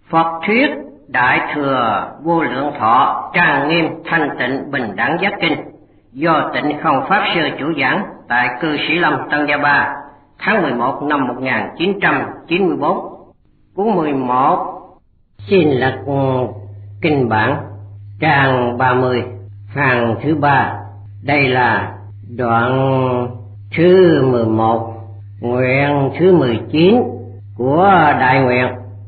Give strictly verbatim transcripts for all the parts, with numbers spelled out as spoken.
Phật thuyết Đại Thừa Vô Lượng Thọ Trang Nghiêm Thanh Tịnh Bình Đẳng Giác Kinh do Tịnh Không Pháp Sư chủ giảng tại Cư Sĩ Lâm, Tân Gia Ba, tháng mười một năm một nghìn chín trăm chín mươi bốn. Cuốn mười một xin lật kinh bản trang ba mươi, hàng thứ ba. Đây là đoạn thứ mười một, nguyện thứ mười chín của đại nguyện: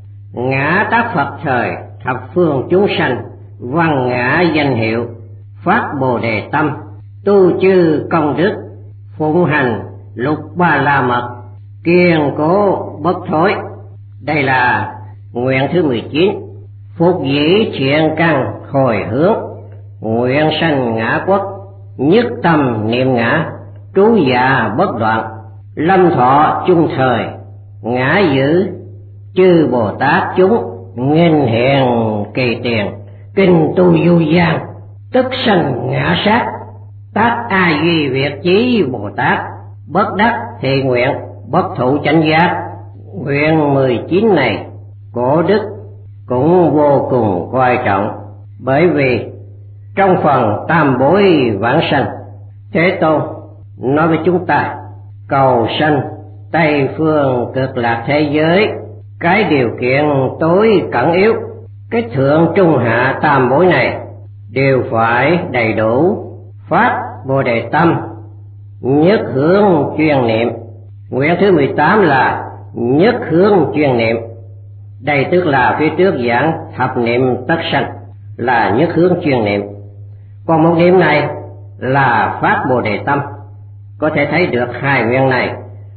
ngã tác Phật thời thập phương chúng sanh, văn ngã danh hiệu, phát bồ đề tâm, tu chư công đức, phụng hành lục ba la mật, kiên cố bất thối. Đây là nguyện thứ mười chín. Phục dĩ thiện căn hồi hướng, nguyện sanh ngã quốc, nhất tâm niệm ngã, trú dạ bất đoạn, lâm thọ chung thời, ngã giữ chư Bồ Tát chúng, nghênh hiện kỳ tiền, kinh tu du gian, tức sanh ngã sát, tác a duy việt chí Bồ Tát, bất đắc thị nguyện, bất thụ chánh giác. Nguyện mười chín này cổ đức cũng vô cùng quan trọng, bởi vì trong phần tam bối vãng sanh, Thế Tôn nói với chúng ta cầu sanh Tây phương cực lạc thế giới, cái điều kiện tối cẩn yếu, cái thượng trung hạ tam bối này đều phải đầy đủ. Phát bồ đề tâm, nhất hướng chuyên niệm. Nguyện thứ mười tám là nhất hướng chuyên niệm. Đây tức là phía trước giảng thập niệm tất sanh là nhất hướng chuyên niệm. Còn một niệm này là phát bồ đề tâm. Có thể thấy được hai nguyện này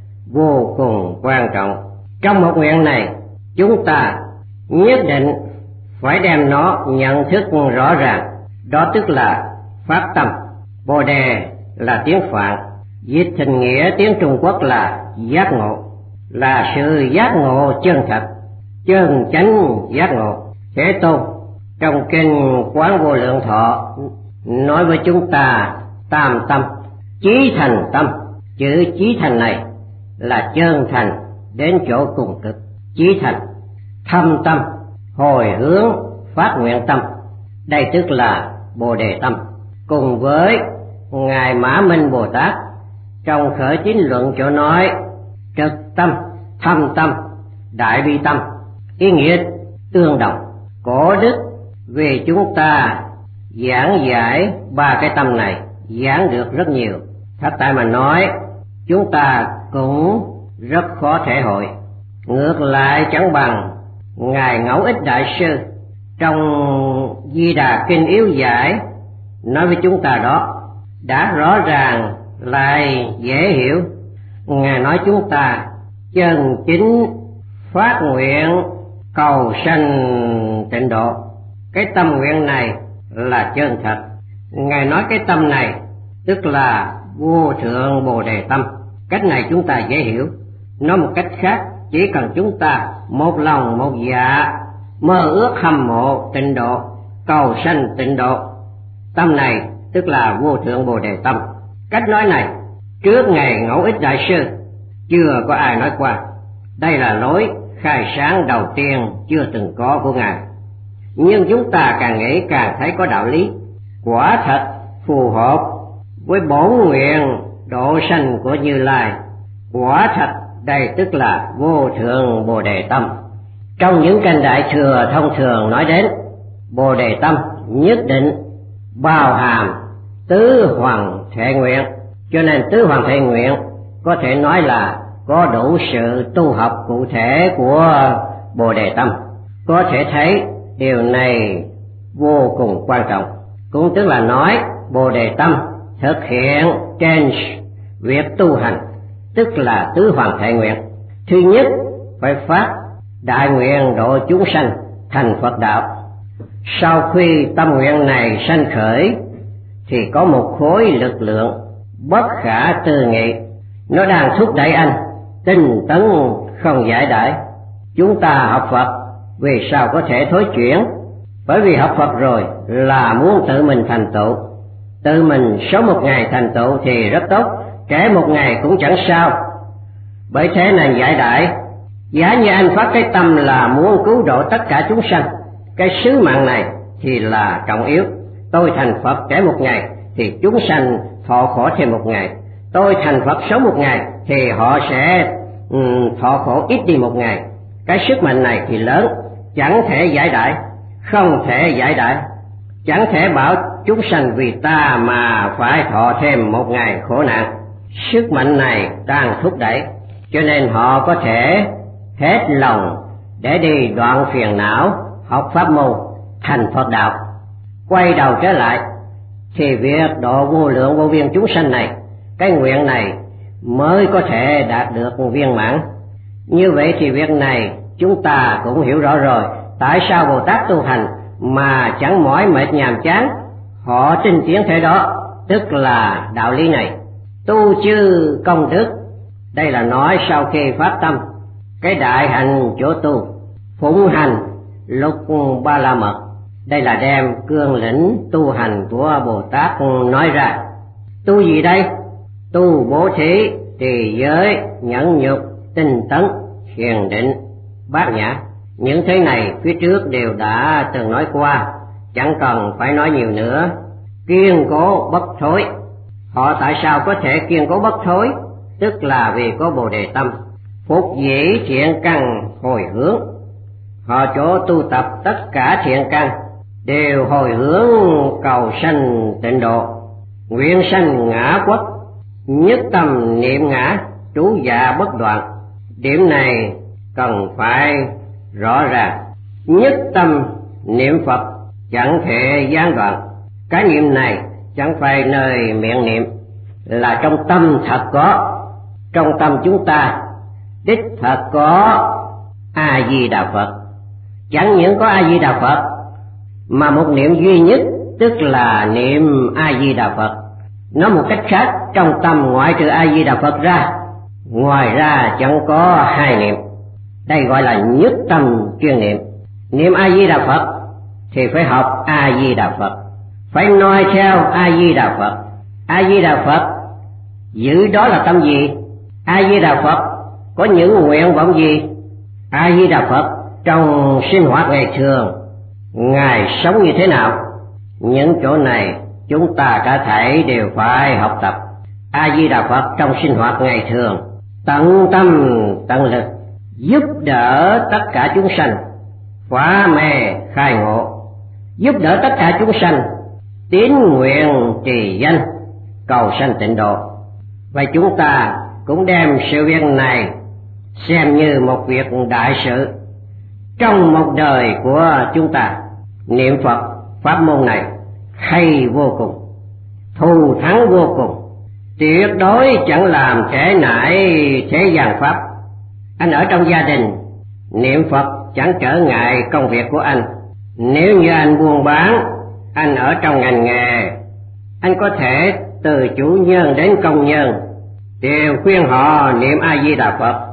vô cùng quan trọng. Trong một nguyện này, chúng ta nhất định phải đem nó nhận thức rõ ràng. Đó tức là phát tâm. Bồ đề là tiếng Phạn, dịch thành nghĩa tiếng Trung Quốc là giác ngộ, là sự giác ngộ chân thật, chân chánh giác ngộ. Thế Tôn trong kinh Quán Vô Lượng Thọ nói với chúng ta tam tâm, chí thành tâm. Chữ chí thành này là chân thành đến chỗ cùng cực. Chí thành, thâm tâm, hồi hướng, phát nguyện tâm. Đây tức là bồ đề tâm. Cùng với Ngài Mã Minh Bồ Tát trong Khởi Tín Luận chỗ nói trực tâm, thâm tâm, đại bi tâm, ý nghĩa tương đồng. Cổ đức vì chúng ta giảng giải ba cái tâm này giảng được rất nhiều. Thật tại mà nói, chúng ta cũng rất khó thể hội. Ngược lại chẳng bằng Ngài Ngẫu Ích Đại Sư trong Di Đà Kinh Yếu Giải nói với chúng ta đó, đã rõ ràng lại dễ hiểu. Ngài nói chúng ta chân chính phát nguyện cầu sanh tịnh độ. Cái tâm nguyện này là chân thật. Ngài nói cái tâm này tức là vô thượng bồ đề tâm. Cách này chúng ta dễ hiểu. Nói một cách khác, chỉ cần chúng ta một lòng một dạ mơ ước hâm mộ tịnh độ, cầu sanh tịnh độ, tâm này tức là vô thượng bồ đề tâm. Cách nói này trước Ngài Ngẫu Ích Đại Sư chưa có ai nói qua. Đây là lối khai sáng đầu tiên chưa từng có của Ngài. Nhưng chúng ta càng nghĩ càng thấy có đạo lý, quả thật phù hợp với bổn nguyện độ sanh của Như Lai. Quả thật đây tức là vô thượng bồ đề tâm. Trong những kinh Đại Thừa thông thường nói đến bồ đề tâm nhất định bao hàm tứ hoàng thệ nguyện, cho nên tứ hoàng thệ nguyện có thể nói là có đủ sự tu học cụ thể của bồ đề tâm. Có thể thấy điều này vô cùng quan trọng. Cũng tức là nói bồ đề tâm thực hiện trên việc tu hành, tức là tứ hoàng thệ nguyện. Thứ nhất phải phát đại nguyện độ chúng sanh thành Phật đạo. Sau khi tâm nguyện này sanh khởi thì có một khối lực lượng bất khả tư nghị, nó đang thúc đẩy anh tinh tấn không giải đãi. Chúng ta học Phật vì sao có thể thối chuyển? Bởi vì học Phật rồi là muốn tự mình thành tựu. Tự mình sống một ngày thành tựu thì rất tốt, trễ một ngày cũng chẳng sao. Bởi thế nên giải đãi Giả như anh phát cái tâm là muốn cứu độ tất cả chúng sanh, cái sứ mạng này thì là trọng yếu. Tôi thành Phật trễ một ngày thì chúng sanh thọ khổ thêm một ngày. Tôi thành Phật sống một ngày thì họ sẽ um, thọ khổ ít đi một ngày. Cái sức mạnh này thì lớn, chẳng thể giải đãi, không thể giải đãi. Chẳng thể bảo chúng sanh vì ta mà phải thọ thêm một ngày khổ nạn. Sức mạnh này đang thúc đẩy, cho nên họ có thể hết lòng để đi đoạn phiền não, học pháp môn, thành Phật đạo. Quay đầu trở lại thì việc độ vô lượng vô biên chúng sanh này, cái nguyện này mới có thể đạt được viên mãn. Như vậy thì việc này chúng ta cũng hiểu rõ rồi. Tại sao Bồ Tát tu hành mà chẳng mỏi mệt nhàm chán? Họ tinh tiến thế đó, tức là đạo lý này. Tu chư công đức, đây là nói sau khi phát tâm, cái đại hạnh chỗ tu, phụng hành lục ba la mật. Đây là đem cương lĩnh tu hành của Bồ Tát nói ra. Tu gì đây? Tu bố thí, trì giới, nhẫn nhục, tinh tấn, thiền định, bát nhã. Những thế này phía trước đều đã từng nói qua, chẳng cần phải nói nhiều nữa. Kiên cố bất thối. Họ tại sao có thể kiên cố bất thối? Tức là vì có Bồ Đề tâm, phục dĩ thiện căn hồi hướng. Họ chỗ tu tập tất cả thiện căn đều hồi hướng cầu sanh tịnh độ, nguyện sanh ngã quốc, nhất tâm niệm ngã, trú dạ bất đoạn. Điểm này cần phải rõ ràng. Nhất tâm niệm Phật chẳng thể gián đoạn. Cái niệm này chẳng phải nơi miệng niệm, là trong tâm thật có. Trong tâm chúng ta đích thật có A Di Đà Phật. Chẳng những có A Di Đà Phật mà một niệm duy nhất, tức là niệm A Di Đà Phật. Nói một cách khác, trong tâm ngoại trừ A Di Đà Phật ra, ngoài ra chẳng có hai niệm. Đây gọi là nhất tâm chuyên niệm. Niệm A Di Đà Phật thì phải học A Di Đà Phật, phải noi theo A Di Đà Phật. A Di Đà Phật giữ đó là tâm gì? A Di Đà Phật có những nguyện vọng gì? A Di Đà Phật trong sinh hoạt ngày thường, Ngài sống như thế nào? Những chỗ này chúng ta cả thảy đều phải học tập. A Di Đà Phật trong sinh hoạt ngày thường, tận tâm tận lực giúp đỡ tất cả chúng sanh phá mê khai ngộ, giúp đỡ tất cả chúng sanh tín nguyện trì danh cầu sanh tịnh độ. Và chúng ta cũng đem sự việc này xem như một việc đại sự trong một đời của chúng ta. Niệm Phật pháp môn này hay vô cùng, thù thắng vô cùng, tuyệt đối chẳng làm trễ nải thế gian pháp. Anh ở trong gia đình, niệm Phật chẳng trở ngại công việc của anh. Nếu như anh buôn bán, anh ở trong ngành nghề, anh có thể từ chủ nhân đến công nhân đều khuyên họ niệm A Di Đà Phật.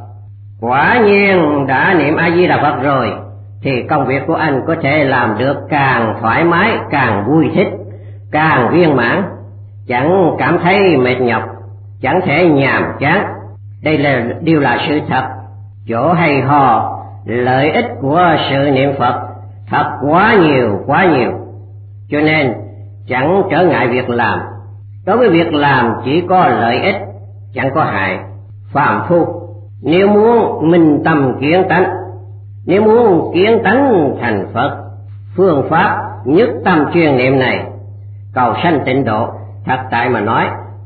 Quả nhiên đã niệm A Di Đà Phật rồi thì công việc của anh có thể làm được càng thoải mái, càng vui thích, càng viên mãn, chẳng cảm thấy mệt nhọc, chẳng thể nhàm chán. Đây là điều là sự thật. Chỗ hay ho, lợi ích của sự niệm Phật thật quá nhiều, quá nhiều. Cho nên chẳng trở ngại việc làm. Đối với việc làm chỉ có lợi ích, chẳng có hại. Phàm phu nếu muốn minh tâm kiến tánh, nếu muốn kiến tánh thành Phật, phương pháp nhất tâm chuyên niệm này cầu sanh tịnh độ, thật tại mà nói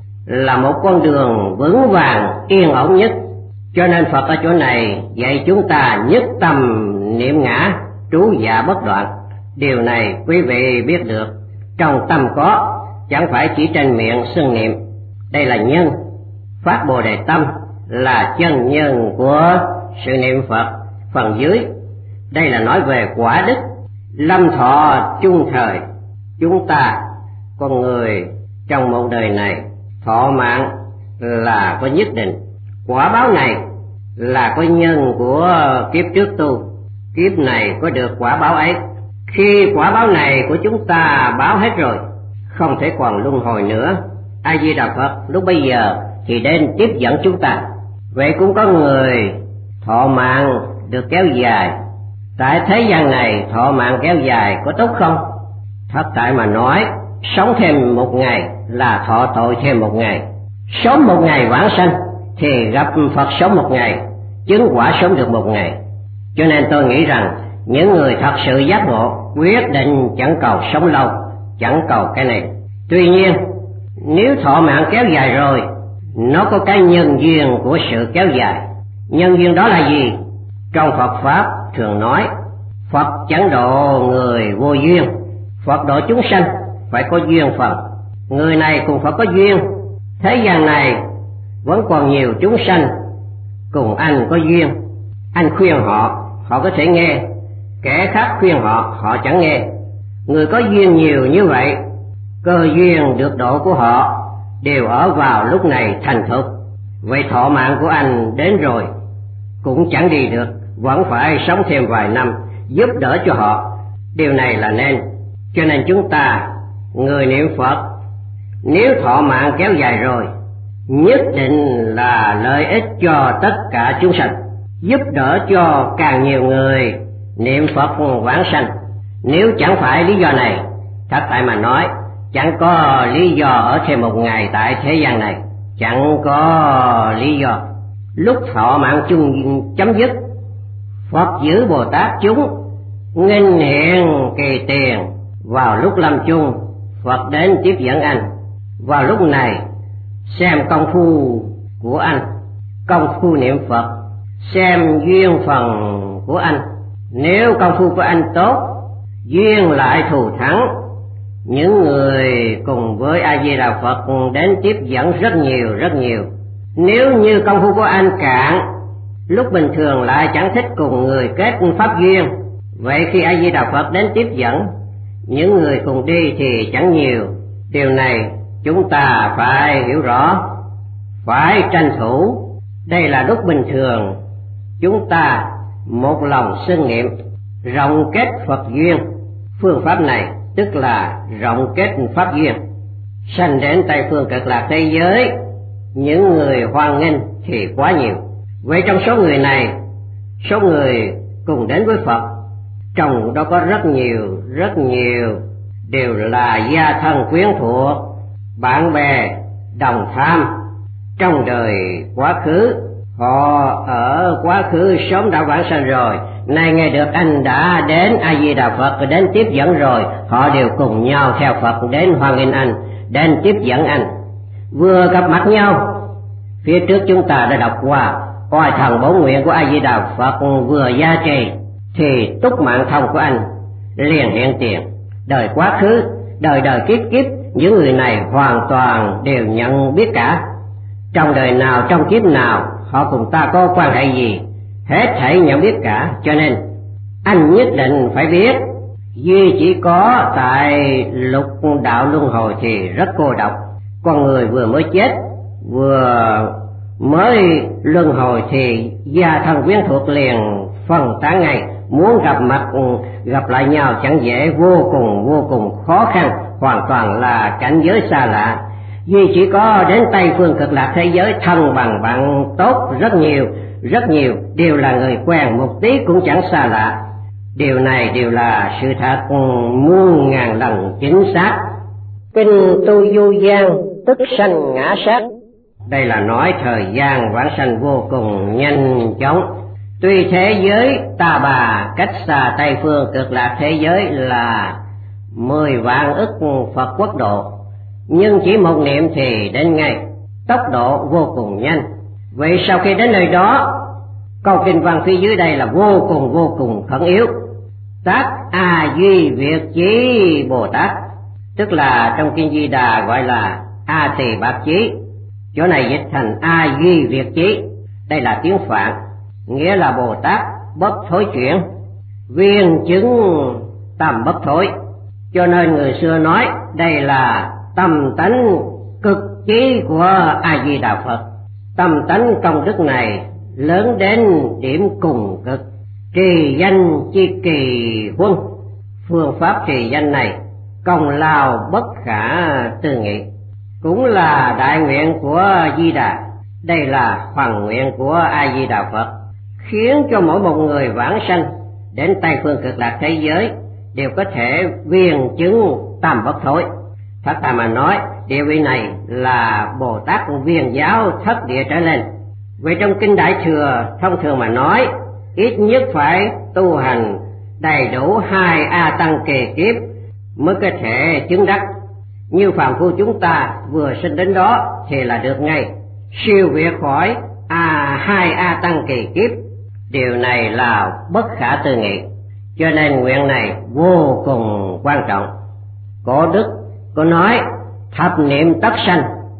là một con đường vững vàng yên ổn nhất. Cho nên Phật ở chỗ này dạy chúng ta nhất tâm niệm ngã, trú dạ bất đoạn. Điều này quý vị biết được, trong tâm có, chẳng phải chỉ trên miệng xưng niệm. Đây là nhân. Phát Bồ Đề tâm là chân nhân của sự niệm Phật. Phần dưới đây là nói về quả đức lâm thọ chung thời. Chúng ta con người trong một đời này thọ mạng là có nhất định. Quả báo này là có nhân của kiếp trước tu, kiếp này có được quả báo ấy. Khi quả báo này của chúng ta báo hết rồi, không thể còn luân hồi nữa, A Di Đà Phật lúc bây giờ thì đến tiếp dẫn chúng ta. Vậy cũng có người thọ mạng được kéo dài. Tại thế gian này thọ mạng kéo dài có tốt không? Thật tại mà nói, sống thêm một ngày là thọ tội thêm một ngày. Sống một ngày vãng sanh thì gặp Phật sống một ngày, chứng quả sống được một ngày. Cho nên tôi nghĩ rằng những người thật sự giác ngộ quyết định chẳng cầu sống lâu, chẳng cầu cái này. Tuy nhiên, nếu thọ mạng kéo dài rồi, nó có cái nhân duyên của sự kéo dài. Nhân duyên đó là gì? Trong Phật Pháp thường nói, Phật chẳng độ người vô duyên, Phật độ chúng sanh phải có duyên phận. Người này cùng Phật có duyên, thế gian này vẫn còn nhiều chúng sanh cùng anh có duyên. Anh khuyên họ, họ có thể nghe, kẻ khác khuyên họ, họ chẳng nghe. Người có duyên nhiều như vậy, cơ duyên được độ của họ đều ở vào lúc này thành thục. Vậy thọ mạng của anh đến rồi cũng chẳng đi được, vẫn phải sống thêm vài năm giúp đỡ cho họ. Điều này là nên. Cho nên chúng ta, người niệm Phật, nếu thọ mạng kéo dài rồi, nhất định là lợi ích cho tất cả chúng sanh, giúp đỡ cho càng nhiều người niệm Phật vãng sanh. Nếu chẳng phải lý do này, thật tại mà nói, chẳng có lý do ở thêm một ngày tại thế gian này, chẳng có lý do. Lúc thọ mạng chung chấm dứt, Phật giữ Bồ Tát chúng nghênh hiện kỳ tiền. Vào lúc lâm chung, Phật đến tiếp dẫn anh. Vào lúc này, xem công phu của anh, công phu niệm Phật, xem duyên phần của anh. Nếu công phu của anh tốt, duyên lại thù thắng, những người cùng với A Di Đà Phật đến tiếp dẫn rất nhiều rất nhiều. Nếu như công phu của anh cạn, lúc bình thường lại chẳng thích cùng người kết pháp duyên, vậy khi A Di Đà Phật đến tiếp dẫn, những người cùng đi thì chẳng nhiều. Điều này chúng ta phải hiểu rõ, phải tranh thủ. Đây là lúc bình thường chúng ta một lòng xưng niệm, rộng kết Phật duyên. Phương pháp này tức là rộng kết pháp duyên. Sanh đến Tây Phương Cực Lạc thế giới, những người hoan nghênh thì quá nhiều. Vậy trong số người này, số người cùng đến với Phật, trong đó có rất nhiều, rất nhiều đều là gia thân quyến thuộc, bạn bè, đồng tham. Trong đời quá khứ, họ ở quá khứ sớm đã vãng sanh rồi, nay nghe được anh đã đến A Di Đà Phật đến tiếp dẫn rồi, họ đều cùng nhau theo Phật đến hoan nghênh anh, đến tiếp dẫn anh. Vừa gặp mặt nhau, phía trước chúng ta đã đọc qua, oai thần bổn nguyện của A Di Đà Phật vừa gia trì, thì túc mạng thông của anh liền hiện tiền. Đời quá khứ, đời đời kiếp kiếp, những người này hoàn toàn đều nhận biết cả. Trong đời nào, trong kiếp nào, họ cùng ta có quan hệ gì, hết thảy nhận biết cả. Cho nên anh nhất định phải biết, duy chỉ có tại lục đạo luân hồi thì rất cô độc. Con người vừa mới chết, vừa mới luân hồi thì gia thân quyến thuộc liền phân tán ngay. Muốn gặp mặt, gặp lại nhau chẳng dễ, vô cùng vô cùng khó khăn, hoàn toàn là cảnh giới xa lạ. Duy chỉ có đến Tây Phương Cực Lạc thế giới, thân bằng bạn tốt rất nhiều, rất nhiều, đều là người quen, một tí cũng chẳng xa lạ. Điều này đều là sự thật muôn ngàn lần chính xác. Kinh tu du gian, tức sanh ngã sát. Đây là nói thời gian vãng sanh vô cùng nhanh chóng. Tuy thế giới Ta Bà cách xa Tây Phương Cực Lạc thế giới là mười vạn ức Phật quốc độ, nhưng chỉ một niệm thì đến ngay, tốc độ vô cùng nhanh. Vậy sau khi đến nơi đó, câu kinh văn phía dưới đây là vô cùng vô cùng khẩn yếu. Tác A Duy Việt Chí Bồ Tát, tức là trong kinh Di Đà gọi là A Tỳ Bạc Chí, chỗ này dịch thành A Duy Việt Chí. Đây là tiếng Phạn, nghĩa là Bồ Tát bất thối chuyển, viên chứng tâm bất thối. Cho nên người xưa nói đây là tâm tánh cực chí của A Di Đà Phật. Tâm tánh công đức này lớn đến điểm cùng cực, trì danh chi kỳ huân. Phương pháp trì danh này công lao bất khả tư nghị, cũng là đại nguyện của Di Đà. Đây là phần nguyện của A Di Đà Phật. khiến cho mỗi một người vãng sanh đến Tây phương cực lạc thế giới đều có thể viên chứng tam bất thối. Thật ra mà nói, địa vị này là Bồ Tát viên giáo thất địa trở lên. Vì trong kinh Đại Thừa thông thường mà nói, ít nhất phải tu hành đầy đủ hai A tăng kỳ kiếp mới có thể chứng đắc. Như phàm phu chúng ta vừa sinh đến đó thì là được ngay, siêu việt khỏi a hai A tăng kỳ kiếp. Điều này là bất khả tư nghị, cho nên nguyện này vô cùng quan trọng. Cổ đức có nói thập niệm tất sanh,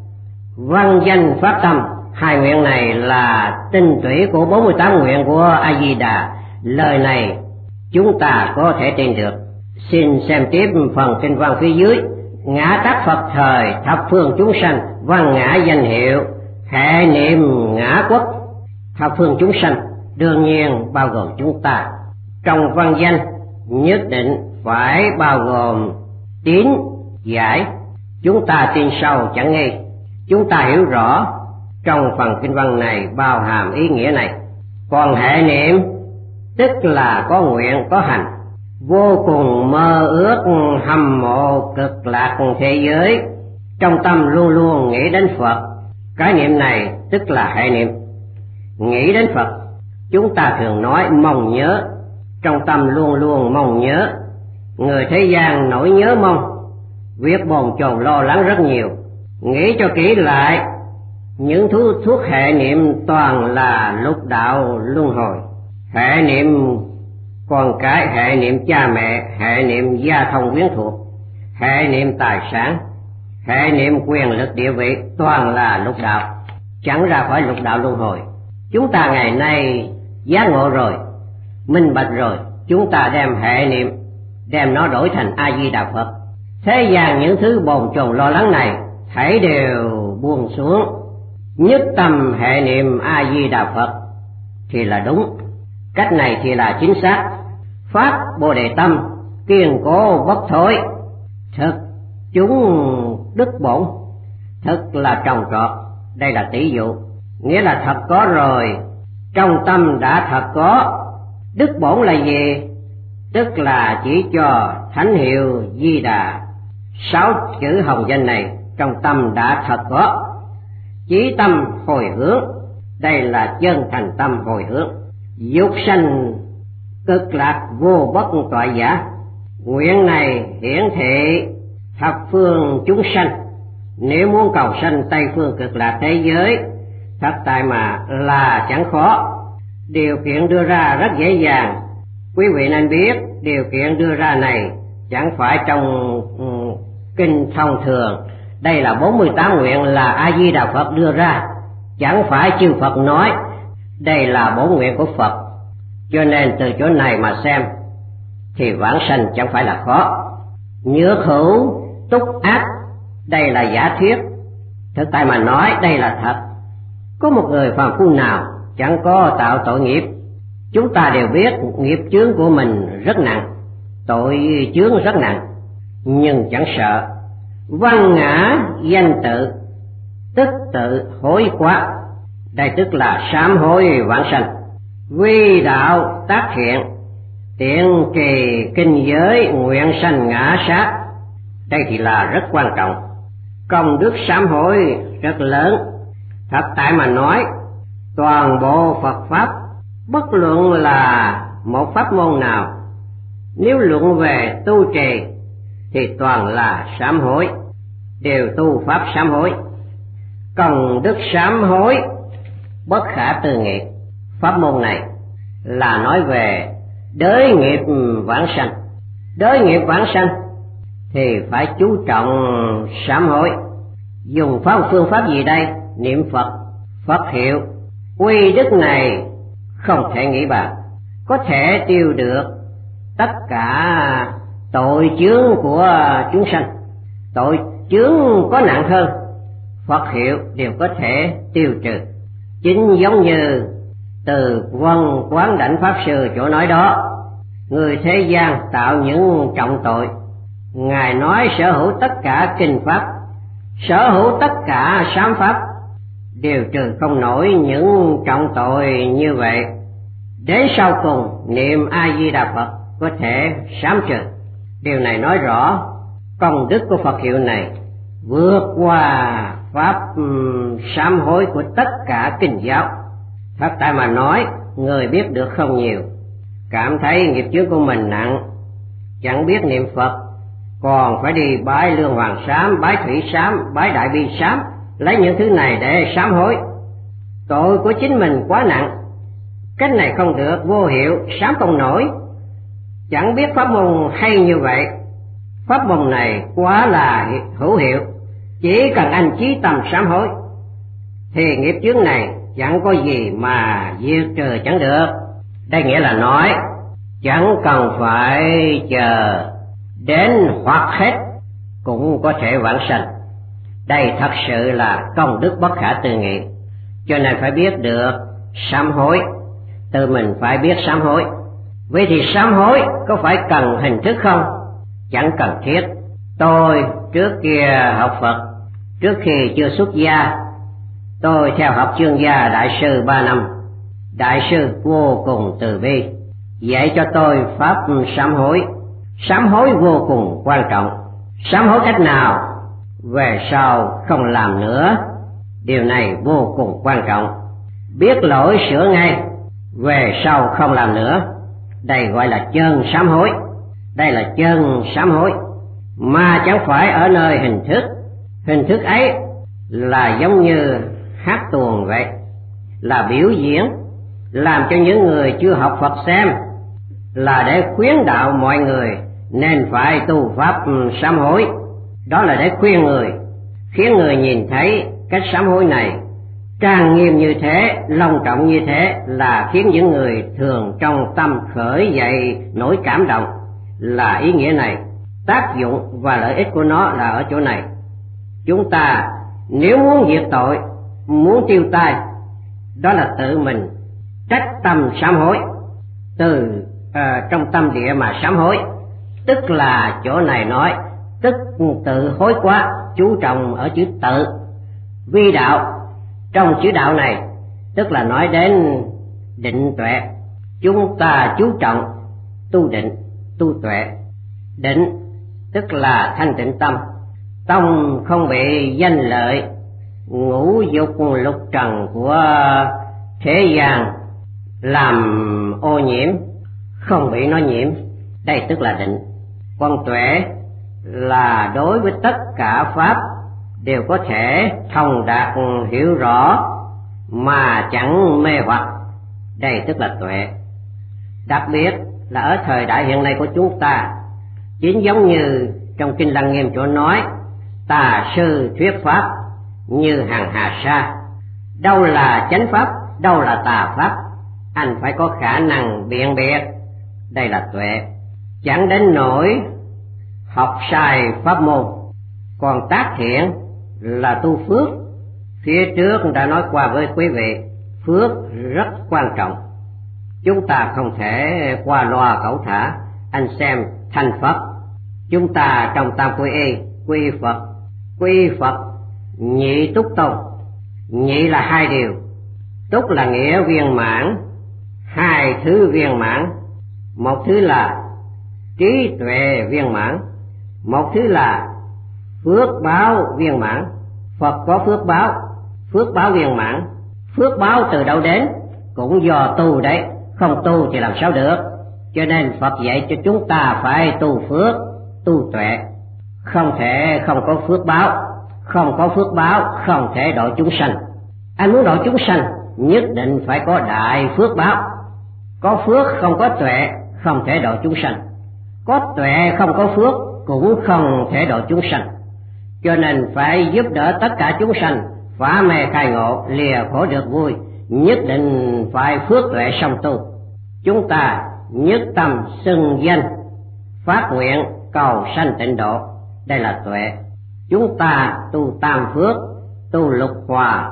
văn danh phát tâm. Hai nguyện này là tinh túy của bốn mươi tám nguyện của A Di Đà. Lời này chúng ta có thể tin được. Xin xem tiếp phần kinh văn phía dưới. Ngã tắc Phật thời thập phương chúng sanh, văn ngã danh hiệu hệ niệm ngã quốc. Thập phương chúng sanh đương nhiên bao gồm chúng ta. Trong văn danh nhất định phải bao gồm tín giải. Chúng ta tin sâu chẳng nghi. Chúng ta hiểu rõ trong phần kinh văn này bao hàm ý nghĩa này. Còn hệ niệm tức là có nguyện có hành, vô cùng mơ ước hâm mộ cực lạc thế giới, trong tâm luôn luôn nghĩ đến Phật. Cái niệm này tức là hệ niệm. Nghĩ đến Phật, chúng ta thường nói mong nhớ, trong tâm luôn luôn mong nhớ. Người thế gian nỗi nhớ mong, việc bồn chồn lo lắng rất nhiều. Nghĩ cho kỹ lại, những thuốc, thuốc hệ niệm toàn là lục đạo luân hồi. Hệ niệm con cái, hệ niệm cha mẹ, hệ niệm gia thông quyến thuộc, hệ niệm tài sản, hệ niệm quyền lực địa vị, toàn là lục đạo, chẳng ra khỏi lục đạo luân hồi. Chúng ta ngày nay giác ngộ rồi, minh bạch rồi, chúng ta đem hệ niệm, đem nó đổi thành A Di Đà Phật. Thế gian những thứ bồn chồn lo lắng này thảy đều buông xuống, nhất tâm hệ niệm A Di Đà Phật thì là đúng. Cách này thì là chính xác. Phát Bồ Đề tâm, kiên cố bất thối, thực chúng đức bổn. Thực là trồng trọt, đây là tỷ dụ, nghĩa là thật có rồi, trong tâm đã thật có. Đức bổn là gì? Tức là chỉ cho thánh hiệu Di Đà, sáu chữ hồng danh này trong tâm đã thật có. Chí tâm hồi hướng, đây là chân thành tâm hồi hướng. Dục sanh cực lạc vô bất tọa giả, nguyện này hiển thị thập phương chúng sanh. Nếu muốn cầu sanh Tây phương cực lạc thế giới, thật tại mà là chẳng khó. Điều kiện đưa ra rất dễ dàng. Quý vị nên biết điều kiện đưa ra này chẳng phải trong um, kinh thông thường. Đây là bốn mươi tám nguyện là A Di Đà Phật đưa ra, chẳng phải chư Phật nói. Đây là bốn nguyện của Phật, cho nên từ chỗ này mà xem thì vãng sanh chẳng phải là khó. Nhược hữu túc ác, đây là giả thuyết, thực tại mà nói đây là thật. Có một người phàm phu nào chẳng có tạo tội nghiệp. Chúng ta đều biết nghiệp chướng của mình rất nặng, tội chướng rất nặng, nhưng chẳng sợ. Văn ngã danh tự, tức tự hối quá, đây tức là sám hối vãng sanh. Quy đạo tác thiện, tiện trì kinh giới nguyện sanh ngã sát, đây thì là rất quan trọng. Công đức sám hối rất lớn. Thật tại mà nói, toàn bộ Phật Pháp, bất luận là một pháp môn nào, nếu luận về tu trì thì toàn là sám hối, đều tu pháp sám hối. Công đức sám hối bất khả tư nghị. Pháp môn này là nói về đới nghiệp vãng sanh. Đới nghiệp vãng sanh thì phải chú trọng sám hối. Dùng pháp phương pháp gì đây? Niệm Phật, Phật hiệu. Quy đức này không thể nghĩ bàn, có thể tiêu được tất cả tội chướng của chúng sanh. Tội chướng có nặng hơn, Phật hiệu đều có thể tiêu trừ. Chính giống như từ Vân Quán Đảnh Pháp Sư chỗ nói đó, người thế gian tạo những trọng tội, Ngài nói sở hữu tất cả kinh pháp, sở hữu tất cả sám pháp, đều trừ không nổi những trọng tội như vậy. Đến sau cùng niệm A Di Đà Phật có thể sám trừ. Điều này nói rõ công đức của Phật hiệu này vượt qua pháp um, sám hối của tất cả kinh giáo. Thật tại mà nói, người biết được không nhiều, cảm thấy nghiệp chướng của mình nặng, chẳng biết niệm Phật, còn phải đi bái Lương Hoàng Sám, bái Thủy Sám, bái Đại Bi Sám, lấy những thứ này để sám hối. Tội của chính mình quá nặng, cách này không được, vô hiệu, sám không nổi. Chẳng biết pháp môn hay như vậy, pháp môn này quá là hữu hiệu, chỉ cần anh chí tâm sám hối thì nghiệp chướng này chẳng có gì mà diệt trừ chẳng được. Đây nghĩa là nói chẳng cần phải chờ đến hoặc hết cũng có thể vãng sanh. Đây thật sự là công đức bất khả tư nghị, cho nên phải biết được sám hối, tự mình phải biết sám hối. Vậy thì sám hối có phải cần hình thức không? Chẳng cần thiết. Tôi trước kia học Phật, trước khi chưa xuất gia, tôi theo học chương gia đại sư ba năm. Đại sư vô cùng từ bi, dạy cho tôi pháp sám hối. Sám hối vô cùng quan trọng. Sám hối cách nào? Về sau không làm nữa. Điều này vô cùng quan trọng. Biết lỗi sửa ngay, về sau không làm nữa. Đây gọi là chân sám hối. Đây là chân sám hối, mà chẳng phải ở nơi hình thức. Hình thức ấy là giống như hát tuồng vậy, là biểu diễn, làm cho những người chưa học Phật xem, là để khuyến đạo mọi người nên phải tu pháp sám hối. Đó là để khuyên người, khiến người nhìn thấy cách sám hối này trang nghiêm như thế, long trọng như thế, là khiến những người thường trong tâm khởi dậy nỗi cảm động. Là ý nghĩa này. Tác dụng và lợi ích của nó là ở chỗ này. Chúng ta nếu muốn diệt tội, muốn tiêu tai, đó là tự mình trách tâm sám hối, từ uh, trong tâm địa mà sám hối. Tức là chỗ này nói tức tự hối quá, chú trọng ở chữ tự. Vi đạo, trong chữ đạo này tức là nói đến định tuệ. Chúng ta chú trọng tu định, tu tuệ. Định tức là thanh tịnh tâm, tâm không bị danh lợi, ngũ dục lục trần của thế gian làm ô nhiễm, không bị nó nhiễm. Đây tức là định. Còn tuệ là đối với tất cả pháp đều có thể thông đạt hiểu rõ mà chẳng mê hoặc. Đây tức là tuệ. Đặc biệt là ở thời đại hiện nay của chúng ta, chính giống như trong Kinh Lăng Nghiêm chỗ nói, tà sư thuyết pháp như hàng hà sa. Đâu là chánh pháp, đâu là tà pháp, anh phải có khả năng biện biệt. Đây là tuệ. Chẳng đến nỗi học sai pháp môn. Còn tác thiện là tu phước. Phía trước đã nói qua với quý vị, phước rất quan trọng. Chúng ta không thể qua loa cẩu thả. Anh xem thành Phật, chúng ta trong tam quy y, quy Phật, quy Phật nhị túc tông. Nhị là hai điều, túc là nghĩa viên mãn, hai thứ viên mãn. Một thứ là trí tuệ viên mãn, một thứ là phước báo viên mãn. Phật có phước báo, phước báo viên mãn. Phước báo từ đâu đến? Cũng do tu đấy, không tu thì làm sao được. Cho nên Phật dạy cho chúng ta phải tu phước, tu tuệ. Không thể không có phước báo, không có phước báo không thể độ chúng sanh. Anh muốn độ chúng sanh nhất định phải có đại phước báo. Có phước không có tuệ không thể độ chúng sanh, có tuệ không có phước cũng không thể độ chúng sanh. Cho nên phải giúp đỡ tất cả chúng sanh phá mê khai ngộ, lìa khổ được vui. Nhất định phải phước tuệ song tu. Chúng ta nhất tâm xưng danh, phát nguyện cầu sanh tịnh độ. Đây là tuệ. Chúng ta tu tam phước, tu lục hòa,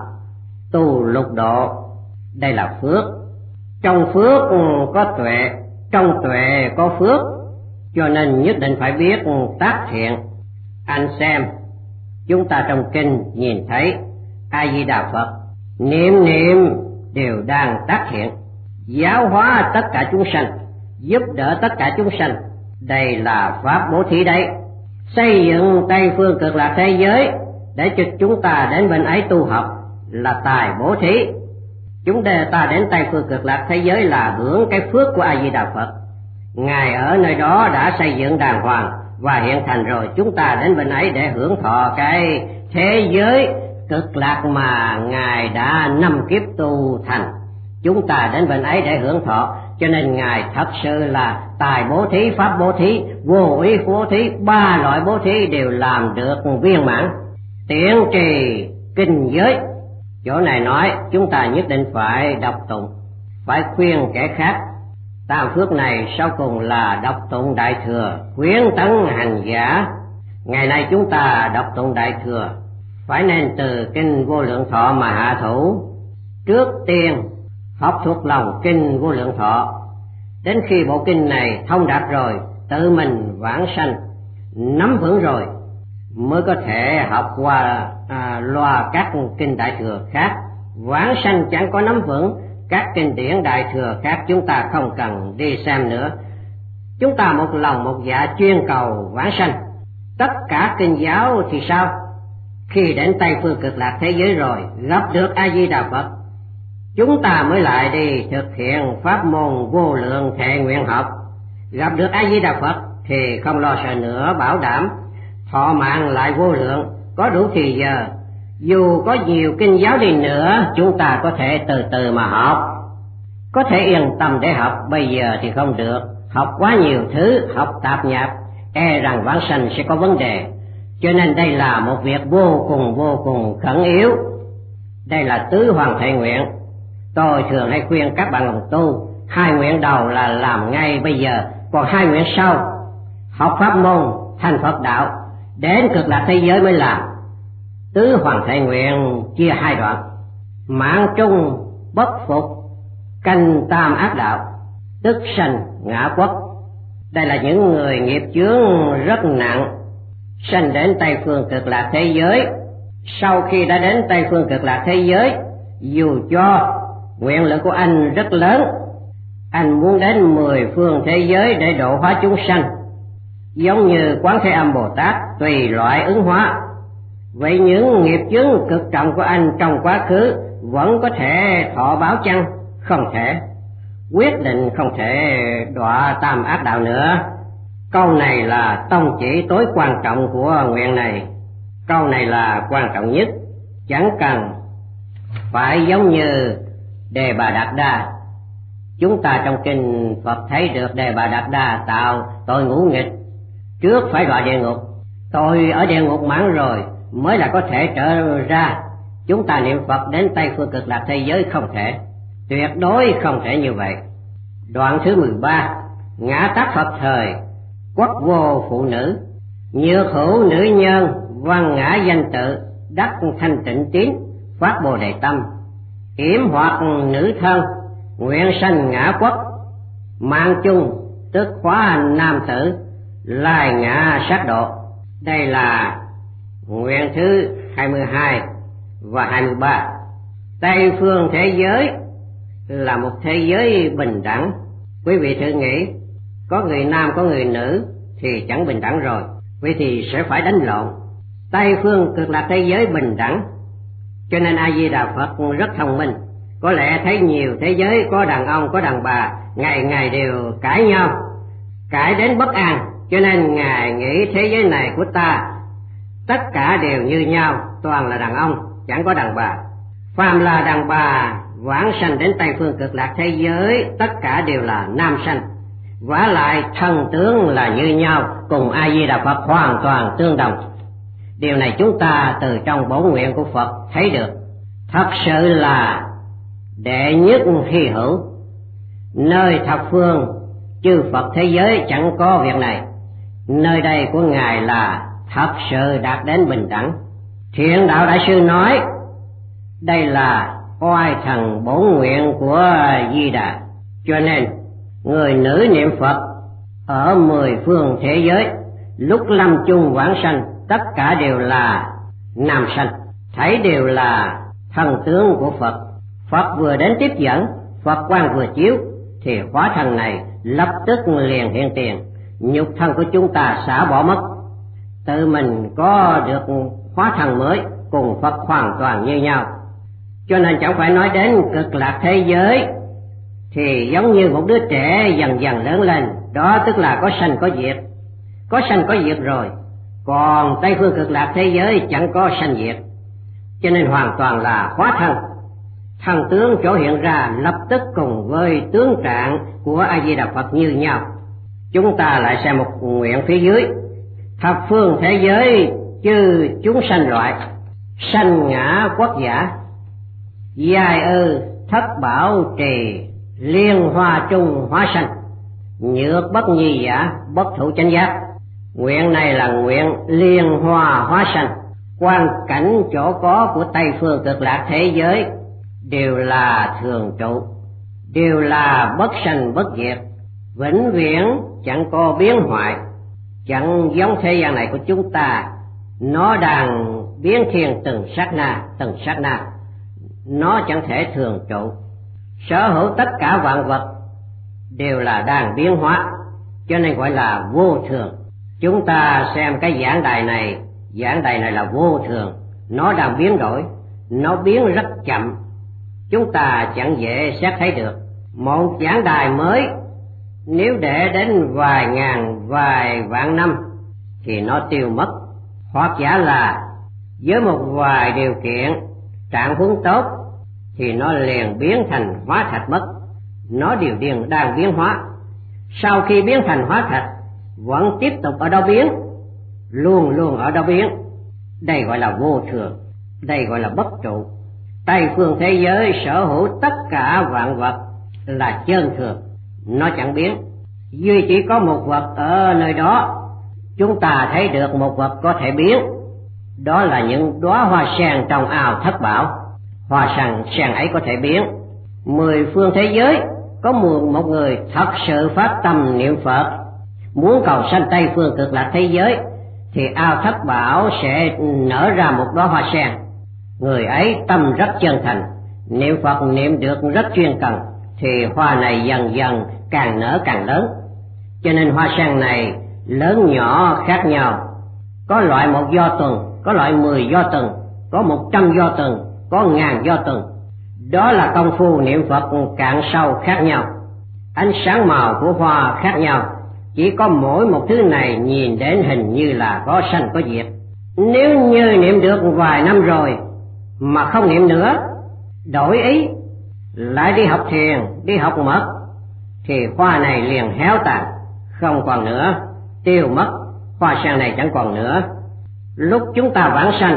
tu lục độ. Đây là phước. Trong phước có tuệ, trong tuệ có phước. Cho nên nhất định phải biết tác thiện. Anh xem, chúng ta trong kinh nhìn thấy A Di Đà Phật niệm niệm đều đang tác thiện. giáo hóa tất cả chúng sanh, giúp đỡ tất cả chúng sanh. Đây là pháp bố thí đấy. Xây dựng Tây Phương Cực Lạc thế giới để cho chúng ta đến bên ấy tu học là tài bố thí. Chúng ta đến Tây Phương Cực Lạc thế giới là hưởng cái phước của A Di Đà Phật. Ngài ở nơi đó đã xây dựng đàng hoàng và hiện thành rồi, chúng ta đến bên ấy để hưởng thọ cái thế giới cực lạc mà Ngài đã năm kiếp tu thành. Chúng ta đến bên ấy để hưởng thọ, cho nên Ngài thật sự là tài bố thí, pháp bố thí, vô ý bố thí, ba loại bố thí đều làm được viên mãn. Tiện trì kinh giới, chỗ này nói chúng ta nhất định phải đọc tụng, phải khuyên kẻ khác. Tam phước này sau cùng là đọc tụng Đại Thừa, khuyến tấn hành giả. Ngày nay chúng ta đọc tụng Đại Thừa phải nên từ kinh Vô Lượng Thọ mà hạ thủ. Trước tiên học thuộc lòng kinh Vô Lượng Thọ, đến khi bộ kinh này thông đạt rồi, tự mình vãng sanh nắm vững rồi mới có thể học qua à, loa các kinh Đại Thừa khác. Vãng sanh chẳng có nắm vững các kinh điển Đại Thừa khác, chúng ta không cần đi xem nữa. Chúng ta một lòng một dạ chuyên cầu vãng sanh. Tất cả kinh giáo thì sao? Khi đến Tây Phương Cực Lạc thế giới rồi, gặp được A Di Đà Phật, chúng ta mới lại đi thực hiện pháp môn vô lượng thệ nguyện học. Gặp được A Di Đà Phật thì không lo sợ nữa, bảo đảm thọ mạng lại vô lượng, có đủ thì giờ. Dù có nhiều kinh giáo đi nữa, chúng ta có thể từ từ mà học, có thể yên tâm để học. Bây giờ thì không được, học quá nhiều thứ, học tạp nhạp, e rằng vãng sanh sẽ có vấn đề. Cho nên đây là một việc vô cùng vô cùng khẩn yếu. Đây là tứ hoàng thệ nguyện. Tôi thường hay khuyên các bạn đồng tu, hai nguyện đầu là làm ngay bây giờ, còn hai nguyện sau học pháp môn thành Phật đạo, đến Cực Lạc thế giới mới làm. Tứ hoàng thệ nguyện chia hai đoạn: mạng trung bất phục, canh tam ác đạo, tức sanh ngã quốc. Đây là những người nghiệp chướng rất nặng, sanh đến Tây Phương Cực Lạc thế giới. Sau khi đã đến Tây Phương Cực Lạc thế giới, dù cho nguyện lực của anh rất lớn, anh muốn đến mười phương thế giới để độ hóa chúng sanh, giống như Quán Thế Âm Bồ Tát tùy loại ứng hóa. Vậy những nghiệp chướng cực trọng của anh trong quá khứ vẫn có thể thọ báo chăng? Không thể, quyết định không thể đọa tam ác đạo nữa. Câu này là tông chỉ tối quan trọng của nguyện này. Câu này là quan trọng nhất, chẳng cần phải giống như Đề Bà Đạt Đa. Chúng ta trong kinh Phật thấy được Đề Bà Đạt Đa tạo tội ngũ nghịch, trước phải đọa địa ngục, tội ở địa ngục mãn rồi mới là có thể trở ra. Chúng ta niệm Phật đến Tây Phương Cực Lạc thế giới không thể, tuyệt đối không thể như vậy. Đoạn thứ mười ba: ngã tắc Phật thời, quốc vô phụ nữ, nhược hữu nữ nhân, văn ngã danh tự, đắc thanh tịnh tín, phát bồ đề tâm, yểm hoặc nữ thân, nguyện sanh ngã quốc, mạng chung tức khóa nam tử, lai ngã sát độ. Đây là nguyện thứ hai mươi hai và hai mươi ba. Tây phương thế giới là một thế giới bình đẳng. Quý vị thử nghĩ, có người nam có người nữ thì chẳng bình đẳng rồi, vậy thì sẽ phải đánh lộn. Tây phương Cực Lạc thế giới bình đẳng, cho nên A Di Đà Phật rất thông minh. Có lẽ thấy nhiều thế giới có đàn ông có đàn bà, ngày ngày đều cãi nhau, cãi đến bất an, cho nên Ngài nghĩ thế giới này của ta tất cả đều như nhau, toàn là đàn ông, chẳng có đàn bà. Phàm là đàn bà vãng sanh đến Tây phương Cực Lạc thế giới, tất cả đều là nam sanh. Vả lại thân tướng là như nhau, cùng A Di Đà Phật hoàn toàn tương đồng. Điều này chúng ta từ trong bổn nguyện của Phật thấy được, thật sự là đệ nhất hy hữu. Nơi thập phương chư Phật thế giới chẳng có việc này, nơi đây của Ngài là thật sự đạt đến bình đẳng. Thiện Đạo Đại Sư nói đây là oai thần bổn nguyện của Di Đà, cho nên người nữ niệm Phật ở mười phương thế giới, lúc lâm chung vãng sanh tất cả đều là nam sanh, thấy đều là thần tướng của Phật. Phật vừa đến tiếp dẫn, Phật quang vừa chiếu thì hóa thân này lập tức liền hiện tiền, nhục thân của chúng ta xả bỏ mất, tự mình có được hóa thân mới cùng Phật hoàn toàn như nhau. Cho nên chẳng phải nói đến cực lạc thế giới thì giống như một đứa trẻ dần dần lớn lên, đó tức là có sanh có diệt, có sanh có diệt rồi. Còn Tây phương cực lạc thế giới chẳng có sanh diệt, cho nên hoàn toàn là hóa thân. Thân tướng chỗ hiện ra lập tức cùng với tướng trạng của A Di Đà Phật như nhau. Chúng ta lại xem một nguyện phía dưới: thập phương thế giới chư chúng sanh loại, sanh ngã quốc giả, giai ư thất bảo trì, liên hoa trung hóa sanh, nhược bất nhi giả, bất thủ chánh giác. Nguyện này là nguyện liên hoa hóa sanh. Quan cảnh chỗ có của Tây phương cực lạc thế giới đều là thường trụ, đều là bất sanh bất diệt, vĩnh viễn chẳng có biến hoại. Chẳng giống thế gian này của chúng ta, nó đang biến thiên từng sát na từng sát na, nó chẳng thể thường trụ. Sở hữu tất cả vạn vật đều là đang biến hóa, cho nên gọi là vô thường. Chúng ta xem cái giảng đài này, giảng đài này là vô thường, nó đang biến đổi, nó biến rất chậm, chúng ta chẳng dễ xét thấy được. Một giảng đài mới nếu để đến vài ngàn vài vạn năm thì nó tiêu mất, hoặc giả là với một vài điều kiện trạng huống tốt thì nó liền biến thành hóa thạch mất. Nó đều điền đang biến hóa, sau khi biến thành hóa thạch vẫn tiếp tục ở đó biến, luôn luôn ở đó biến. Đây gọi là vô thường, đây gọi là bất trụ. Tây phương thế giới sở hữu tất cả vạn vật là chân thường, nó chẳng biến. Duy chỉ có một vật ở nơi đó chúng ta thấy được một vật có thể biến, đó là những đóa hoa sen trong ao thất bảo. Hoa sen sen ấy có thể biến. Mười phương thế giới có một người thật sự phát tâm niệm Phật, muốn cầu sanh Tây phương cực lạc thế giới thì ao thất bảo sẽ nở ra một đóa hoa sen. Người ấy tâm rất chân thành, niệm Phật niệm được rất chuyên cần thì hoa này dần dần càng nở càng lớn. Cho nên hoa sen này lớn nhỏ khác nhau, có loại một do tuần, có loại mười do tuần, có một trăm do tuần, có ngàn do tuần. Đó là công phu niệm Phật cạn sâu khác nhau, ánh sáng màu của hoa khác nhau. Chỉ có mỗi một thứ này nhìn đến hình như là có sanh có diệt. Nếu như niệm được vài năm rồi mà không niệm nữa, đổi ý lại đi học thiền, đi học mật, thì hoa này liền héo tàn, không còn nữa, tiêu mất, hoa sen này chẳng còn nữa. Lúc chúng ta vãng sanh,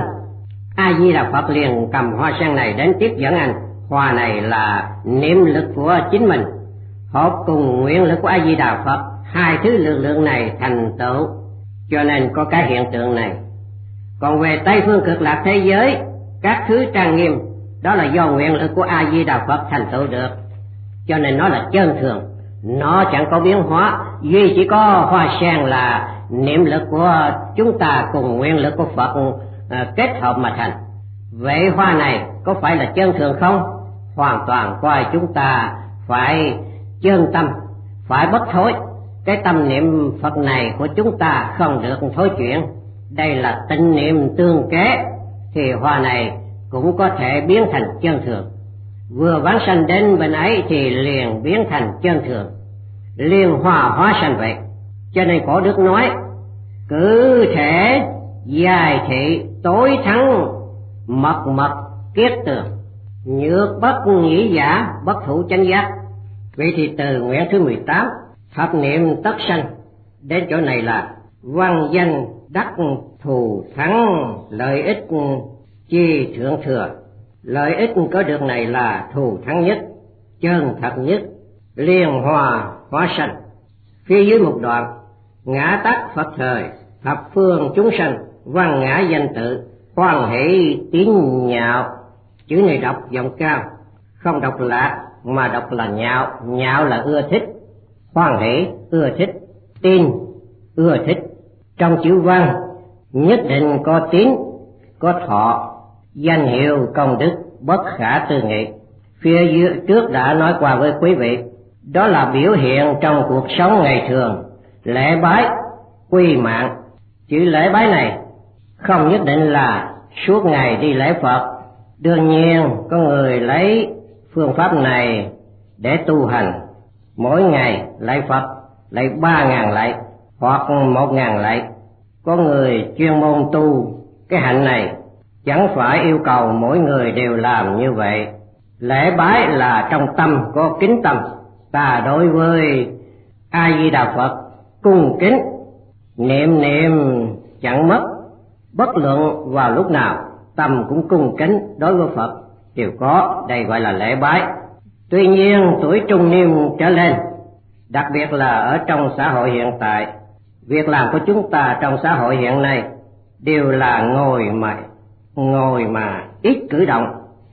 A Di Đà Phật liền cầm hoa sen này đến tiếp dẫn anh. Hoa này là niệm lực của chính mình, hợp cùng nguyện lực của A Di Đà Phật, hai thứ lực lượng này thành tựu, cho nên có cái hiện tượng này. Còn về Tây phương cực lạc thế giới, các thứ trang nghiêm đó là do nguyện lực của A Di Đà Phật thành tựu được, cho nên nó là chân thường, nó chẳng có biến hóa. Duy chỉ có hoa sen là niệm lực của chúng ta cùng nguyện lực của Phật à, kết hợp mà thành. Vậy hoa này có phải là chân thường không? Hoàn toàn coi chúng ta phải chân tâm, phải bất thối. Cái tâm niệm Phật này của chúng ta không được thối chuyển. Đây là tịnh niệm tương kế, thì hoa này cũng có thể biến thành chân thường. Vừa vãng sanh đến bên ấy thì liền biến thành chân thường, liên hoa hóa sanh vậy. Cho nên Cổ Đức nói, cứ thể dài thị tối thắng, mật mật kiết tường, nhược bất nhĩ giả, bất thủ chánh giác. Vậy thì từ nguyện thứ mười tám, thập niệm tất sanh, đến chỗ này là văn danh đắc thù thắng, lợi ích chi thượng thừa. Lợi ích có được này là thù thắng nhất, chân thật nhất, liên hòa hóa sanh. Phía dưới một đoạn, ngã tắc Phật thời, thập phương chúng sanh, văn ngã danh tự, hoan hỷ tín nhạo. Chữ này đọc giọng cao, không đọc lạc mà đọc là nhạo. Nhạo là ưa thích, hoan hỷ ưa thích, tin ưa thích. Trong chữ văn nhất định có tín, có thọ, danh hiệu công đức bất khả tư nghị. Phía dưới trước đã nói qua với quý vị, đó là biểu hiện trong cuộc sống ngày thường, lễ bái, quy mạng. Chữ lễ bái này không nhất định là suốt ngày đi lễ Phật. Đương nhiên có người lấy phương pháp này để tu hành, mỗi ngày lạy Phật, lạy ba ngàn lạy hoặc một ngàn lạy. Có người chuyên môn tu cái hạnh này, chẳng phải yêu cầu mỗi người đều làm như vậy. Lễ bái là trong tâm có kính tâm, ta đối với A Di Đà Phật cung kính, niệm niệm chẳng mất, bất luận vào lúc nào tâm cũng cung kính đối với Phật đều có, đây gọi là lễ bái. Tuy nhiên tuổi trung niên trở lên, đặc biệt là ở trong xã hội hiện tại, việc làm của chúng ta trong xã hội hiện nay đều là ngồi mà ngồi mà ít cử động,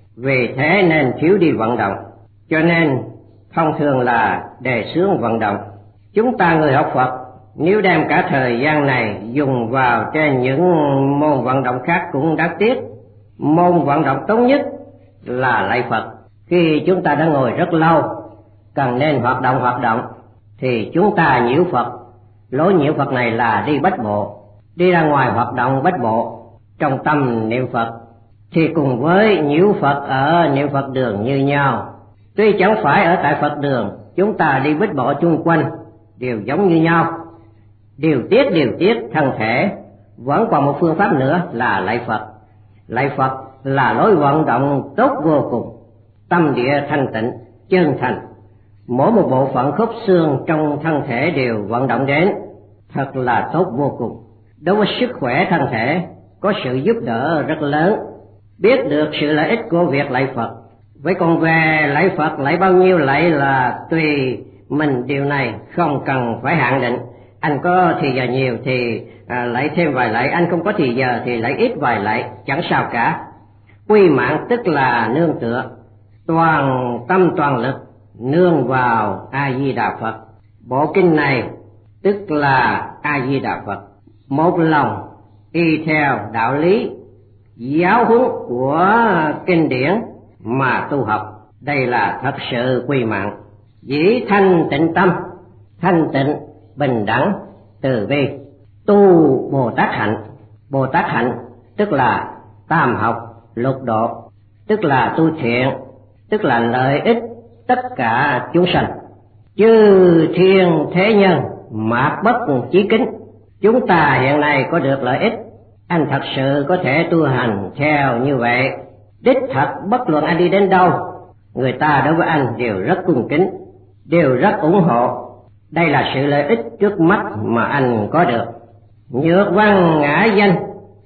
vì thế nên thiếu đi vận động, cho nên thông thường là đề xướng vận động. Chúng ta người học Phật nếu đem cả thời gian này dùng vào trên những môn vận động khác cũng đáng tiếc. Môn vận động tốt nhất là lạy Phật. Khi chúng ta đã ngồi rất lâu, cần nên hoạt động hoạt động thì chúng ta nhiễu Phật. Lối nhiễu Phật này là đi bách bộ, đi ra ngoài hoạt động bách bộ trong tâm niệm Phật, thì cùng với nhiễu Phật ở niệm Phật đường như nhau. Tuy chẳng phải ở tại Phật đường chúng ta đi bách bộ chung quanh đều giống như nhau, điều tiết điều tiết thân thể. Vẫn còn một phương pháp nữa là lạy Phật. Lạy Phật là lối vận động tốt vô cùng, tâm địa thanh tịnh, chân thành, mỗi một bộ phận khớp xương trong thân thể đều vận động đến, thật là tốt vô cùng. Đối với sức khỏe thân thể có sự giúp đỡ rất lớn. Biết được sự lợi ích của việc lạy Phật. Với còn về lạy Phật, lạy bao nhiêu lạy là tùy mình, điều này không cần phải hạn định. Anh có thì giờ nhiều thì à, lạy thêm vài lạy, anh không có thì giờ thì lạy ít vài lạy, chẳng sao cả. Quy mạng tức là nương tựa, toàn tâm toàn lực nương vào A Di Đà Phật. Bộ kinh này tức là A Di Đà Phật, một lòng y theo đạo lý giáo huấn của kinh điển mà tu học. Đây là thật sự quy mạng. Dĩ thanh tịnh tâm, thanh tịnh, bình đẳng, từ bi, tu Bồ Tát hạnh. Bồ Tát hạnh tức là tam học lục độ, tức là tu thiện, tức là lợi ích tất cả chúng sanh. Chư thiên thế nhân mạt bất chí kính. Chúng ta hiện nay có được lợi ích, anh thật sự có thể tu hành theo như vậy. Đích thật bất luận anh đi đến đâu, người ta đối với anh đều rất cung kính, đều rất ủng hộ. Đây là sự lợi ích trước mắt mà anh có được. Nhược văn ngã danh,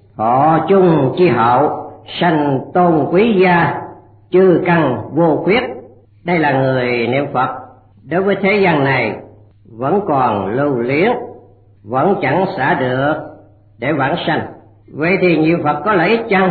thọ chung chi hậu, sanh tôn quý gia, chư căn vô khuyết. Đây là người niệm Phật đối với thế gian này vẫn còn lưu luyến, vẫn chẳng xả được để vãng sanh. Vậy thì niệm Phật có lợi ích chăng?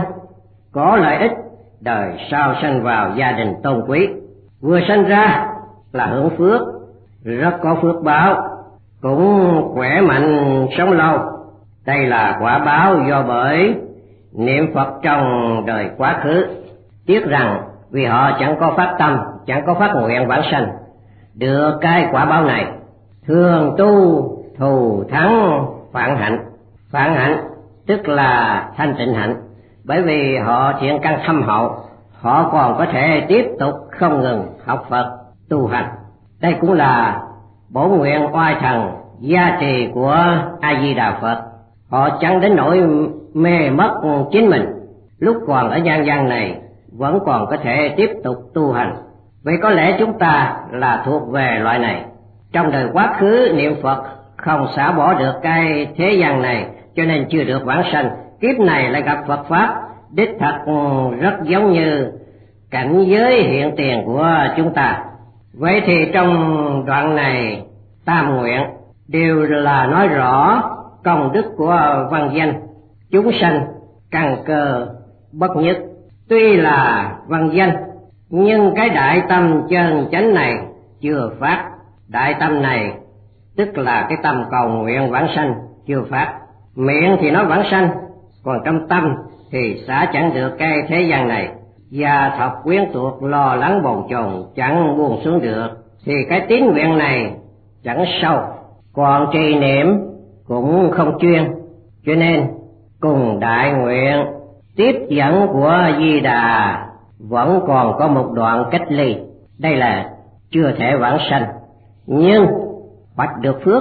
Có lợi ích, đời sau sanh vào gia đình tôn quý, vừa sanh ra là hưởng phước, rất có phước báo, cũng khỏe mạnh sống lâu. Đây là quả báo do bởi niệm Phật trong đời quá khứ. Tiếc rằng vì họ chẳng có phát tâm, chẳng có phát nguyện vãng sanh, được cái quả báo này. Thường tu thù thắng phản hạnh. Phản hạnh tức là thanh tịnh hạnh, bởi vì họ thiện căn thâm hậu, họ còn có thể tiếp tục không ngừng học Phật tu hành. Đây cũng là bổn nguyện oai thần gia trì của A Di Đà Phật. Họ chẳng đến nỗi mê mất chính mình, lúc còn ở nhân gian này vẫn còn có thể tiếp tục tu hành. Vậy có lẽ chúng ta là thuộc về loại này. Trong đời quá khứ niệm Phật không xả bỏ được cái thế gian này, cho nên chưa được vãng sanh. Kiếp này lại gặp Phật Pháp, đích thật rất giống như cảnh giới hiện tiền của chúng ta. Vậy thì trong đoạn này tam nguyện đều là nói rõ công đức của văn danh. Chúng sanh căn cơ bất nhất. Tuy là văn danh, nhưng cái đại tâm chân chánh này chưa phát. Đại tâm này tức là cái tâm cầu nguyện vãng sanh chưa phát. Miệng thì nói vãng sanh, còn trong tâm thì xả chẳng được cái thế gian này. và thật quyến thuộc lo lắng bồn chồn chẳng buông xuống được, thì cái tín nguyện này chẳng sâu, còn trì niệm cũng không chuyên. Cho nên cùng đại nguyện tiếp dẫn của Di Đà vẫn còn có một đoạn cách ly. Đây là chưa thể vãng sanh, nhưng hoạch được phước,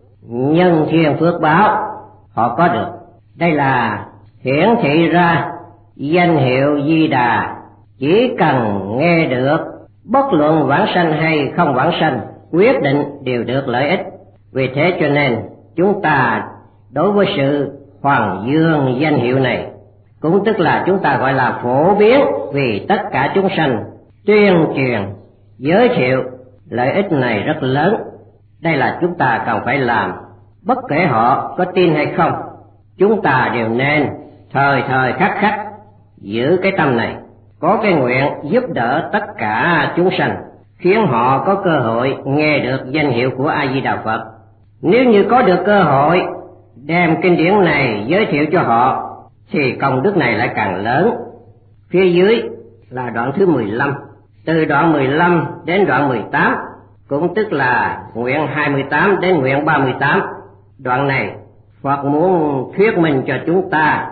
nhân thiên phước báo họ có được. Đây là hiển thị ra danh hiệu Di Đà chỉ cần nghe được, bất luận vãng sanh hay không vãng sanh, quyết định đều được lợi ích. Vì thế cho nên chúng ta đối với sự hoàng dương danh hiệu này, cũng tức là chúng ta gọi là phổ biến vì tất cả chúng sanh, tuyên truyền giới thiệu lợi ích này rất lớn. Đây là chúng ta cần phải làm, bất kể họ có tin hay không, chúng ta đều nên thời thời khắc khắc giữ cái tâm này, có cái nguyện giúp đỡ tất cả chúng sanh, khiến họ có cơ hội nghe được danh hiệu của A Di Đà Phật. Nếu như có được cơ hội đem kinh điển này giới thiệu cho họ, thì công đức này lại càng lớn. Phía dưới là đoạn thứ mười lăm, từ đoạn mười lăm đến đoạn mười tám, cũng tức là nguyện hai mươi tám đến nguyện ba mươi tám. Đoạn này Phật muốn thuyết minh cho chúng ta,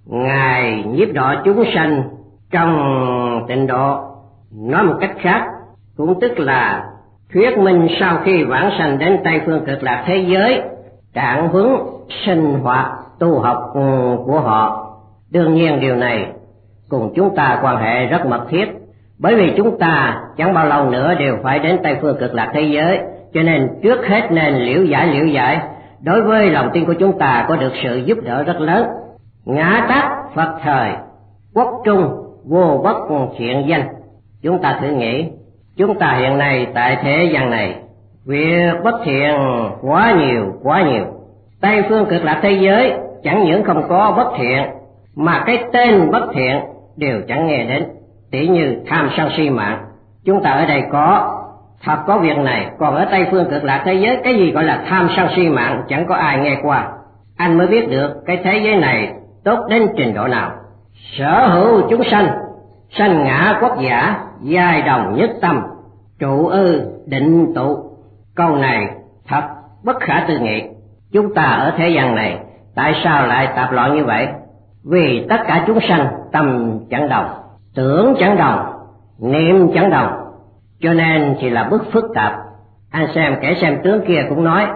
Ngài nhiếp độ chúng sanh trong tịnh độ. Nói một cách khác, cũng tức là thuyết minh sau khi vãng sanh đến Tây Phương Cực Lạc thế giới, trạng huống sinh hoạt tu học của họ. Đương nhiên điều này cùng chúng ta quan hệ rất mật thiết, bởi vì chúng ta chẳng bao lâu nữa đều phải đến Tây Phương Cực Lạc thế giới, cho nên trước hết nên liễu giải liễu giải. Đối với lòng tin của chúng ta có được sự giúp đỡ rất lớn. Ngã tắc Phật thời, quốc trung vô bất thiện danh. Chúng ta thử nghĩ, chúng ta hiện nay tại thế gian này, việc bất thiện quá nhiều quá nhiều. Tây Phương Cực Lạc thế giới chẳng những không có bất thiện, mà cái tên bất thiện đều chẳng nghe đến. Tỉ như tham sân si mạng, chúng ta ở đây có, thật có việc này. Còn ở Tây Phương Cực Lạc thế giới, cái gì gọi là tham sân si mạng chẳng có ai nghe qua. Anh mới biết được cái thế giới này tốt đến trình độ nào. Sở hữu chúng sanh, sanh ngã quốc giả, giai đồng nhất tâm, trụ ư định tụ. Câu này thật bất khả tư nghị. Chúng ta ở thế gian này tại sao lại tạp loạn như vậy? Vì tất cả chúng sanh tâm chẳng đồng, tưởng chẳng đồng, niệm chẳng đồng, cho nên thì là bức phức tạp. Anh xem kẻ xem tướng kia cũng nói,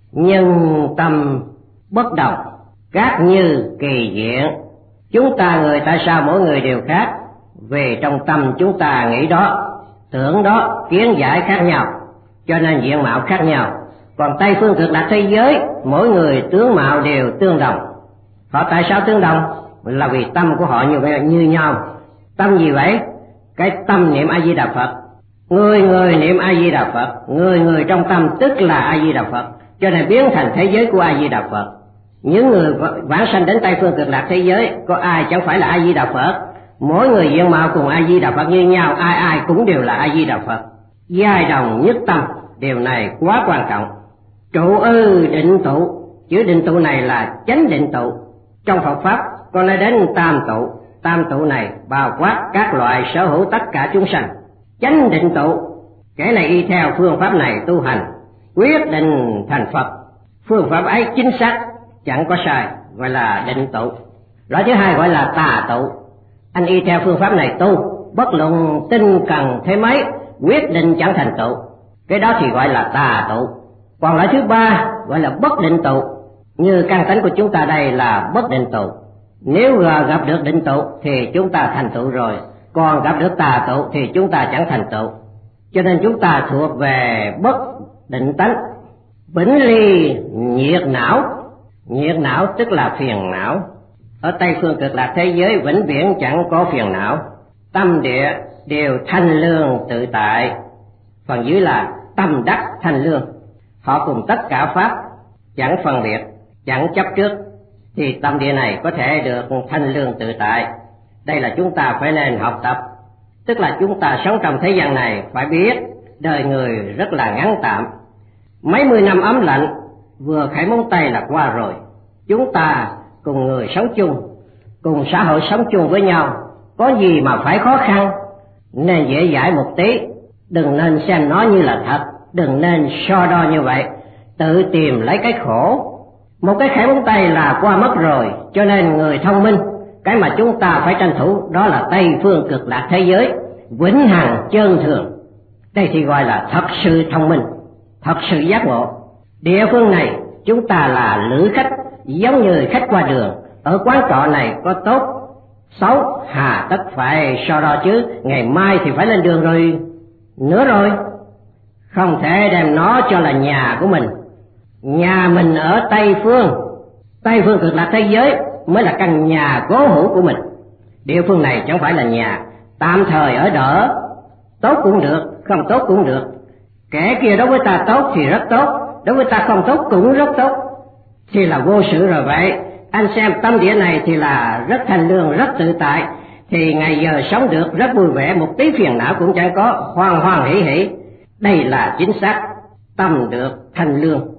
nhân tâm bất đồng, các như kỳ diện. Chúng ta người tại sao mỗi người đều khác? Vì trong tâm chúng ta nghĩ đó, tưởng đó, kiến giải khác nhau, cho nên diện mạo khác nhau. Còn Tây Phương Cực Lạc thế giới, mỗi người tướng mạo đều tương đồng. Họ tại sao tương đồng? Là vì tâm của họ như vậy, như nhau. Tâm gì vậy? Cái tâm niệm A Di Đà Phật. Người người niệm A Di Đà Phật, người người trong tâm tức là A Di Đà Phật, cho nên biến thành thế giới của A Di Đà Phật. Những người vãng sanh đến Tây Phương Cực Lạc thế giới, có ai chẳng phải là A Di Đà Phật? Mỗi người diện mạo cùng A Di Đà Phật như nhau, ai ai cũng đều là A Di Đà Phật. Giai đồng nhất tâm, điều này quá quan trọng. Trụ ư định tụ, chữ định tụ này là chánh định tụ. Trong Phật pháp có nói đến tam tụ, tam tụ này bao quát các loại sở hữu tất cả chúng sanh. Chánh định tụ, kẻ này y theo phương pháp này tu hành, quyết định thành Phật. Phương pháp ấy chính xác, chẳng có sai, gọi là định tụ. Loại thứ hai gọi là tà tụ. Anh y theo phương pháp này tu, bất luận tinh cần thế mấy, quyết định chẳng thành tụ, cái đó thì gọi là tà tụ. Còn loại thứ ba gọi là bất định tụ, như căn tánh của chúng ta đây là bất định tụ. Nếu gặp được định tụ thì chúng ta thành tựu rồi, còn gặp được tà tụ thì chúng ta chẳng thành tựu. Cho nên chúng ta thuộc về bất định tánh. Vĩnh ly nhiệt não, nhiệt não tức là phiền não. Ở Tây Phương Cực Lạc thế giới vĩnh viễn chẳng có phiền não, tâm địa đều thanh lương tự tại. Phần dưới là tâm đắc thanh lương. Họ cùng tất cả pháp chẳng phân biệt, chẳng chấp trước, thì tâm địa này có thể được thanh lương tự tại. Đây là chúng ta phải nên học tập. Tức là chúng ta sống trong thế gian này phải biết đời người rất là ngắn tạm. Mấy mươi năm ấm lạnh vừa khải móng tay là qua rồi. Chúng ta cùng người sống chung, cùng xã hội sống chung với nhau, có gì mà phải khó khăn, nên dễ dãi một tí, đừng nên xem nó như là thật, đừng nên so đo như vậy, tự tìm lấy cái khổ. Một cái khẽ móng tay là qua mất rồi, cho nên người thông minh, cái mà chúng ta phải tranh thủ đó là Tây phương cực lạc thế giới, vĩnh hằng chân thường. Đây thì gọi là thật sự thông minh, thật sự giác ngộ. Địa phương này chúng ta là lữ khách, giống như khách qua đường, ở quán trọ này có tốt, xấu, hà tất phải so đo chứ, ngày mai thì phải lên đường rồi nữa rồi. Không thể đem nó cho là nhà của mình. Nhà mình ở Tây phương, Tây phương cực lạc thế giới mới là căn nhà cố hữu của mình. Địa phương này chẳng phải là nhà, tạm thời ở đỡ, tốt cũng được, không tốt cũng được. Kẻ kia đối với ta tốt thì rất tốt, đối với ta không tốt cũng rất tốt, thì là vô sự rồi vậy. Anh xem tâm địa này thì là rất thanh lương, rất tự tại, thì ngày giờ sống được rất vui vẻ, một tí phiền não cũng chẳng có, hoan hoan hỉ hỉ. Đây là chính xác, tâm được thanh lương.